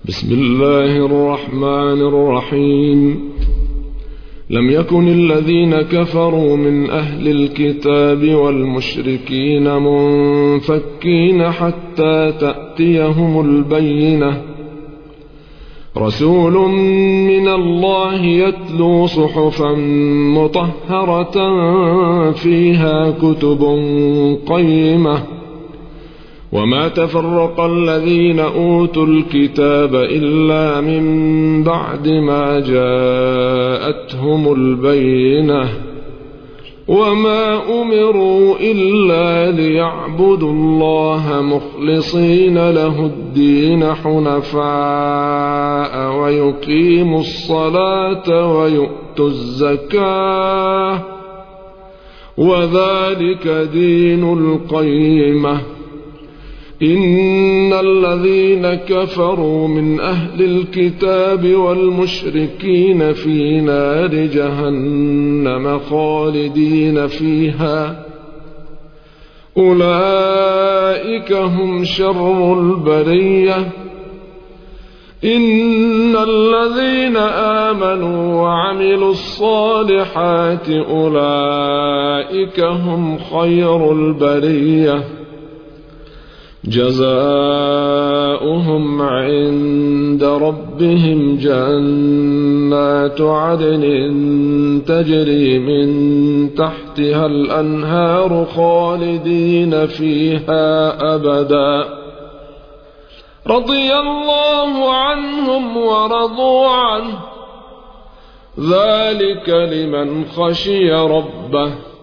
بسم الله الرحمن الرحيم. لم يكن الذين كفروا من أهل الكتاب والمشركين منفكين حتى تأتيهم البينة، رسول من الله يتلو صحفا مطهرة فيها كتب قيمة. وما تفرق الذين أوتوا الكتاب إلا من بعد ما جاءتهم البينة، وما أمروا إلا ليعبدوا الله مخلصين له الدين حنفاء ويقيموا الصلاة ويؤتوا الزكاة، وذلك دين القيمة. إن الذين كفروا من أهل الكتاب والمشركين في نار جهنم خالدين فيها، أولئك هم شر البرية. إن الذين آمنوا وعملوا الصالحات أولئك هم خير البرية، جزاؤهم عند ربهم جنات عدن تجري من تحتها الأنهار خالدين فيها أبدا، رضي الله عنهم ورضوا عنه، ذلك لمن خشي ربه.